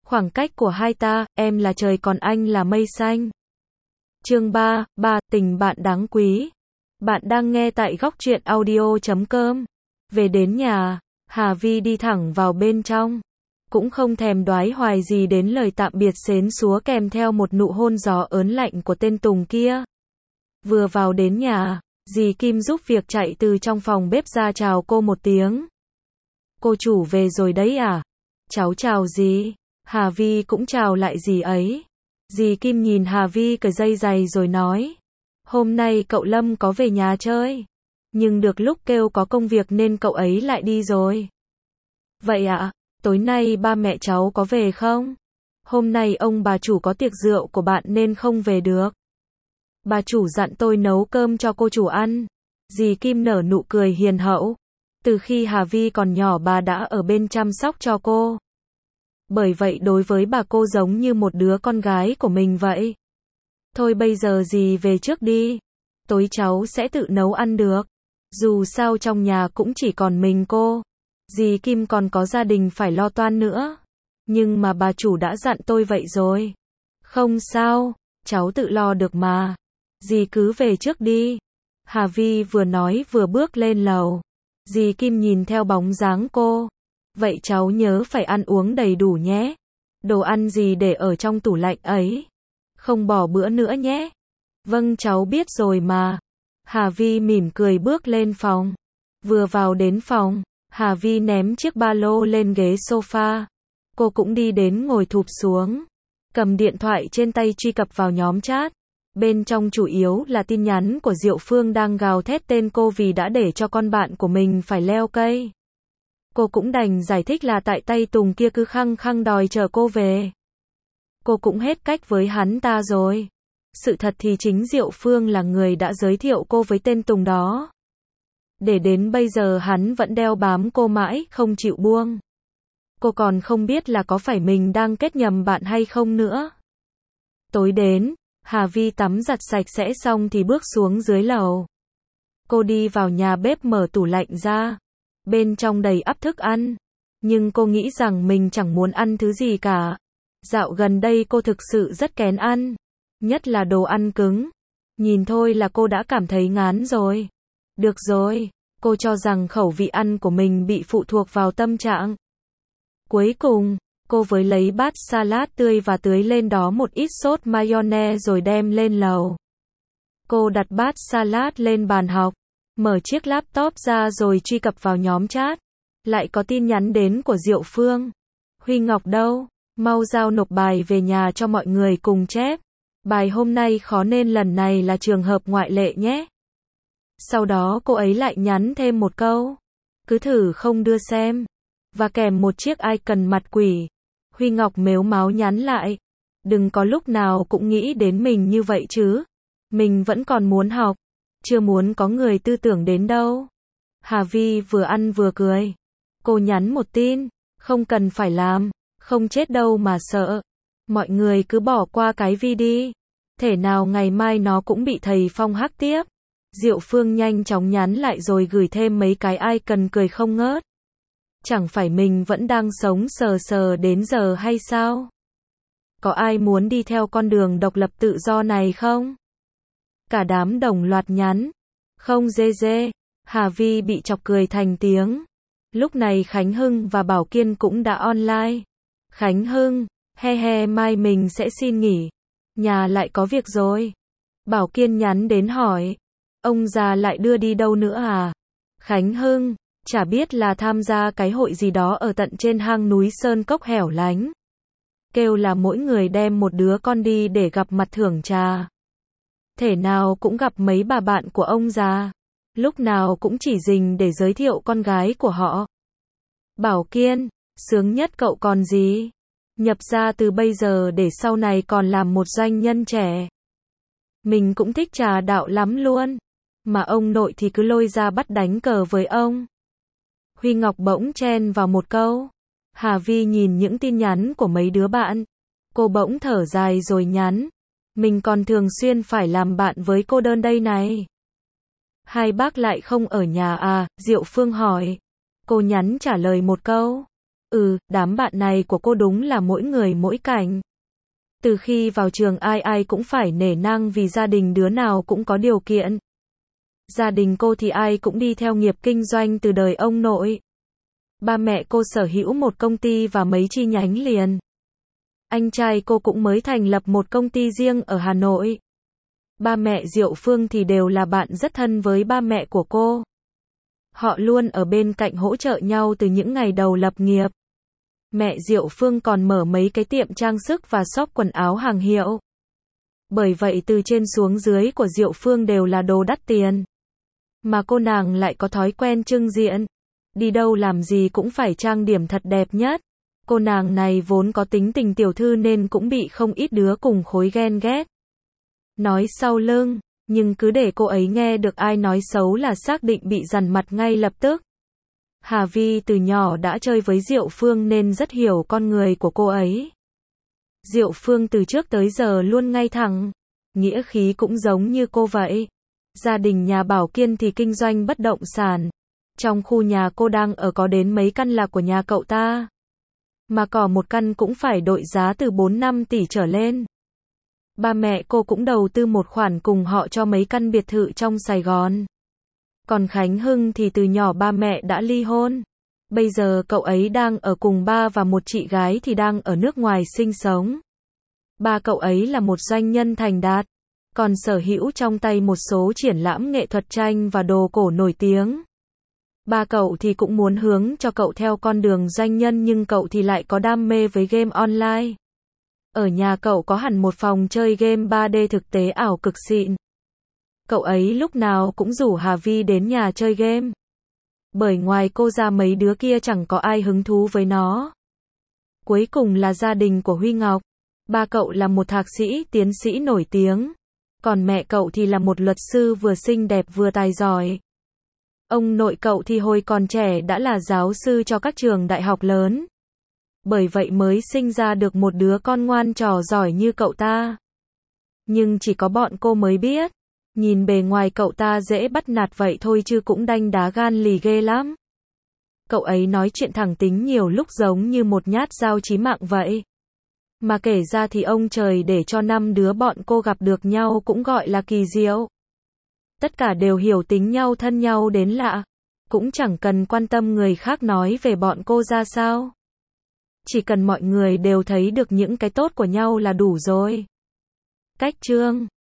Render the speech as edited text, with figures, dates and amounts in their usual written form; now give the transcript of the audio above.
Khoảng cách của hai ta, em là trời còn anh là mây xanh. Chương 3, tình bạn đáng quý. Bạn đang nghe tại góc truyện audio.com. Về đến nhà, Hà Vi đi thẳng vào bên trong. Cũng không thèm đoái hoài gì đến lời tạm biệt xến xúa kèm theo một nụ hôn gió ớn lạnh của tên Tùng kia. Vừa vào đến nhà, dì Kim giúp việc chạy từ trong phòng bếp ra chào cô một tiếng. Cô chủ về rồi đấy à? Cháu chào dì. Hà Vi cũng chào lại dì ấy. Dì Kim nhìn Hà Vi cởi dây giày rồi nói. Hôm nay cậu Lâm có về nhà chơi. Nhưng được lúc kêu có công việc nên cậu ấy lại đi rồi. Vậy ạ, tối nay ba mẹ cháu có về không? Hôm nay ông bà chủ có tiệc rượu của bạn nên không về được. Bà chủ dặn tôi nấu cơm cho cô chủ ăn. Dì Kim nở nụ cười hiền hậu. Từ khi Hà Vi còn nhỏ bà đã ở bên chăm sóc cho cô. Bởi vậy đối với bà cô giống như một đứa con gái của mình vậy. Thôi bây giờ dì về trước đi. Tối cháu sẽ tự nấu ăn được. Dù sao trong nhà cũng chỉ còn mình cô. Dì Kim còn có gia đình phải lo toan nữa. Nhưng mà bà chủ đã dặn tôi vậy rồi. Không sao, cháu tự lo được mà. Dì cứ về trước đi. Hà Vi vừa nói vừa bước lên lầu. Dì Kim nhìn theo bóng dáng cô. Vậy cháu nhớ phải ăn uống đầy đủ nhé. Đồ ăn gì để ở trong tủ lạnh ấy. Không bỏ bữa nữa nhé. Vâng cháu biết rồi mà. Hà Vi mỉm cười bước lên phòng. Vừa vào đến phòng, Hà Vi ném chiếc ba lô lên ghế sofa. Cô cũng đi đến ngồi thụp xuống. Cầm điện thoại trên tay truy cập vào nhóm chat. Bên trong chủ yếu là tin nhắn của Diệu Phương đang gào thét tên cô vì đã để cho con bạn của mình phải leo cây. Cô cũng đành giải thích là tại tay Tùng kia cứ khăng khăng đòi chờ cô về. Cô cũng hết cách với hắn ta rồi. Sự thật thì chính Diệu Phương là người đã giới thiệu cô với tên Tùng đó. Để đến bây giờ hắn vẫn đeo bám cô mãi, không chịu buông. Cô còn không biết là có phải mình đang kết nhầm bạn hay không nữa. Tối đến, Hà Vi tắm giặt sạch sẽ xong thì bước xuống dưới lầu. Cô đi vào nhà bếp mở tủ lạnh ra. Bên trong đầy ắp thức ăn. Nhưng cô nghĩ rằng mình chẳng muốn ăn thứ gì cả. Dạo gần đây cô thực sự rất kén ăn. Nhất là đồ ăn cứng. Nhìn thôi là cô đã cảm thấy ngán rồi. Được rồi, cô cho rằng khẩu vị ăn của mình bị phụ thuộc vào tâm trạng. Cuối cùng, cô với lấy bát salad tươi và tưới lên đó một ít sốt mayonnaise rồi đem lên lầu. Cô đặt bát salad lên bàn học. Mở chiếc laptop ra rồi truy cập vào nhóm chat. Lại có tin nhắn đến của Diệu Phương. Huy Ngọc đâu? Mau giao nộp bài về nhà cho mọi người cùng chép. Bài hôm nay khó nên lần này là trường hợp ngoại lệ nhé. Sau đó cô ấy lại nhắn thêm một câu. Cứ thử không đưa xem. Và kèm một chiếc icon mặt quỷ. Huy Ngọc mếu máo nhắn lại. Đừng có lúc nào cũng nghĩ đến mình như vậy chứ. Mình vẫn còn muốn học. Chưa muốn có người tư tưởng đến đâu. Hà Vi vừa ăn vừa cười. Cô nhắn một tin. Không cần phải làm. Không chết đâu mà sợ. Mọi người cứ bỏ qua cái vi đi. Thể nào ngày mai nó cũng bị thầy Phong hack tiếp. Diệu Phương nhanh chóng nhắn lại rồi gửi thêm mấy cái icon cười không ngớt. Chẳng phải mình vẫn đang sống sờ sờ đến giờ hay sao? Có ai muốn đi theo con đường độc lập tự do này không? Cả đám đồng loạt nhắn. Không dê dê. Hà Vi bị chọc cười thành tiếng. Lúc này Khánh Hưng và Bảo Kiên cũng đã online. Khánh Hưng, he he mai mình sẽ xin nghỉ. Nhà lại có việc rồi. Bảo Kiên nhắn đến hỏi. Ông già lại đưa đi đâu nữa à? Khánh Hưng, chả biết là tham gia cái hội gì đó ở tận trên hang núi Sơn Cốc hẻo lánh. Kêu là mỗi người đem một đứa con đi để gặp mặt thưởng trà. Thể nào cũng gặp mấy bà bạn của ông già. Lúc nào cũng chỉ dình để giới thiệu con gái của họ. Bảo Kiên, sướng nhất cậu còn gì? Nhập ra từ bây giờ để sau này còn làm một doanh nhân trẻ. Mình cũng thích trà đạo lắm luôn. Mà ông nội thì cứ lôi ra bắt đánh cờ với ông. Huy Ngọc bỗng chen vào một câu. Hà Vi nhìn những tin nhắn của mấy đứa bạn. Cô bỗng thở dài rồi nhắn. Mình còn thường xuyên phải làm bạn với cô đơn đây này. Hai bác lại không ở nhà à? Diệu Phương hỏi. Cô nhắn trả lời một câu. Đám bạn này của cô đúng là mỗi người mỗi cảnh. Từ khi vào trường ai ai cũng phải nể nang vì gia đình đứa nào cũng có điều kiện. Gia đình cô thì ai cũng đi theo nghiệp kinh doanh từ đời ông nội. Ba mẹ cô sở hữu một công ty và mấy chi nhánh liền. Anh trai cô cũng mới thành lập một công ty riêng ở Hà Nội. Ba mẹ Diệu Phương thì đều là bạn rất thân với ba mẹ của cô. Họ luôn ở bên cạnh hỗ trợ nhau từ những ngày đầu lập nghiệp. Mẹ Diệu Phương còn mở mấy cái tiệm trang sức và shop quần áo hàng hiệu. Bởi vậy từ trên xuống dưới của Diệu Phương đều là đồ đắt tiền. Mà cô nàng lại có thói quen trưng diện. Đi đâu làm gì cũng phải trang điểm thật đẹp nhất. Cô nàng này vốn có tính tình tiểu thư nên cũng bị không ít đứa cùng khối ghen ghét. Nói sau lưng, nhưng cứ để cô ấy nghe được ai nói xấu là xác định bị dằn mặt ngay lập tức. Hà Vi từ nhỏ đã chơi với Diệu Phương nên rất hiểu con người của cô ấy. Diệu Phương từ trước tới giờ luôn ngay thẳng, nghĩa khí cũng giống như cô vậy. Gia đình nhà Bảo Kiên thì kinh doanh bất động sản. Trong khu nhà cô đang ở có đến mấy căn là của nhà cậu ta. Mà cỏ một căn cũng phải đội giá từ 4-5 tỷ trở lên. Ba mẹ cô cũng đầu tư một khoản cùng họ cho mấy căn biệt thự trong Sài Gòn. Còn Khánh Hưng thì từ nhỏ ba mẹ đã ly hôn. Bây giờ cậu ấy đang ở cùng ba và một chị gái thì đang ở nước ngoài sinh sống. Ba cậu ấy là một doanh nhân thành đạt, còn sở hữu trong tay một số triển lãm nghệ thuật tranh và đồ cổ nổi tiếng. Ba cậu thì cũng muốn hướng cho cậu theo con đường doanh nhân nhưng cậu thì lại có đam mê với game online. Ở nhà cậu có hẳn một phòng chơi game 3D thực tế ảo cực xịn. Cậu ấy lúc nào cũng rủ Hà Vi đến nhà chơi game. Bởi ngoài cô ra mấy đứa kia chẳng có ai hứng thú với nó. Cuối cùng là gia đình của Huy Ngọc. Ba cậu là một thạc sĩ, tiến sĩ nổi tiếng. Còn mẹ cậu thì là một luật sư vừa xinh đẹp vừa tài giỏi. Ông nội cậu thì hồi còn trẻ đã là giáo sư cho các trường đại học lớn. Bởi vậy mới sinh ra được một đứa con ngoan trò giỏi như cậu ta. Nhưng chỉ có bọn cô mới biết. Nhìn bề ngoài cậu ta dễ bắt nạt vậy thôi chứ cũng đanh đá gan lì ghê lắm. Cậu ấy nói chuyện thẳng tính nhiều lúc giống như một nhát dao chí mạng vậy. Mà kể ra thì ông trời để cho 5 đứa bọn cô gặp được nhau cũng gọi là kỳ diệu. Tất cả đều hiểu tính nhau thân nhau đến lạ. Cũng chẳng cần quan tâm người khác nói về bọn cô ra sao. Chỉ cần mọi người đều thấy được những cái tốt của nhau là đủ rồi. Cách chương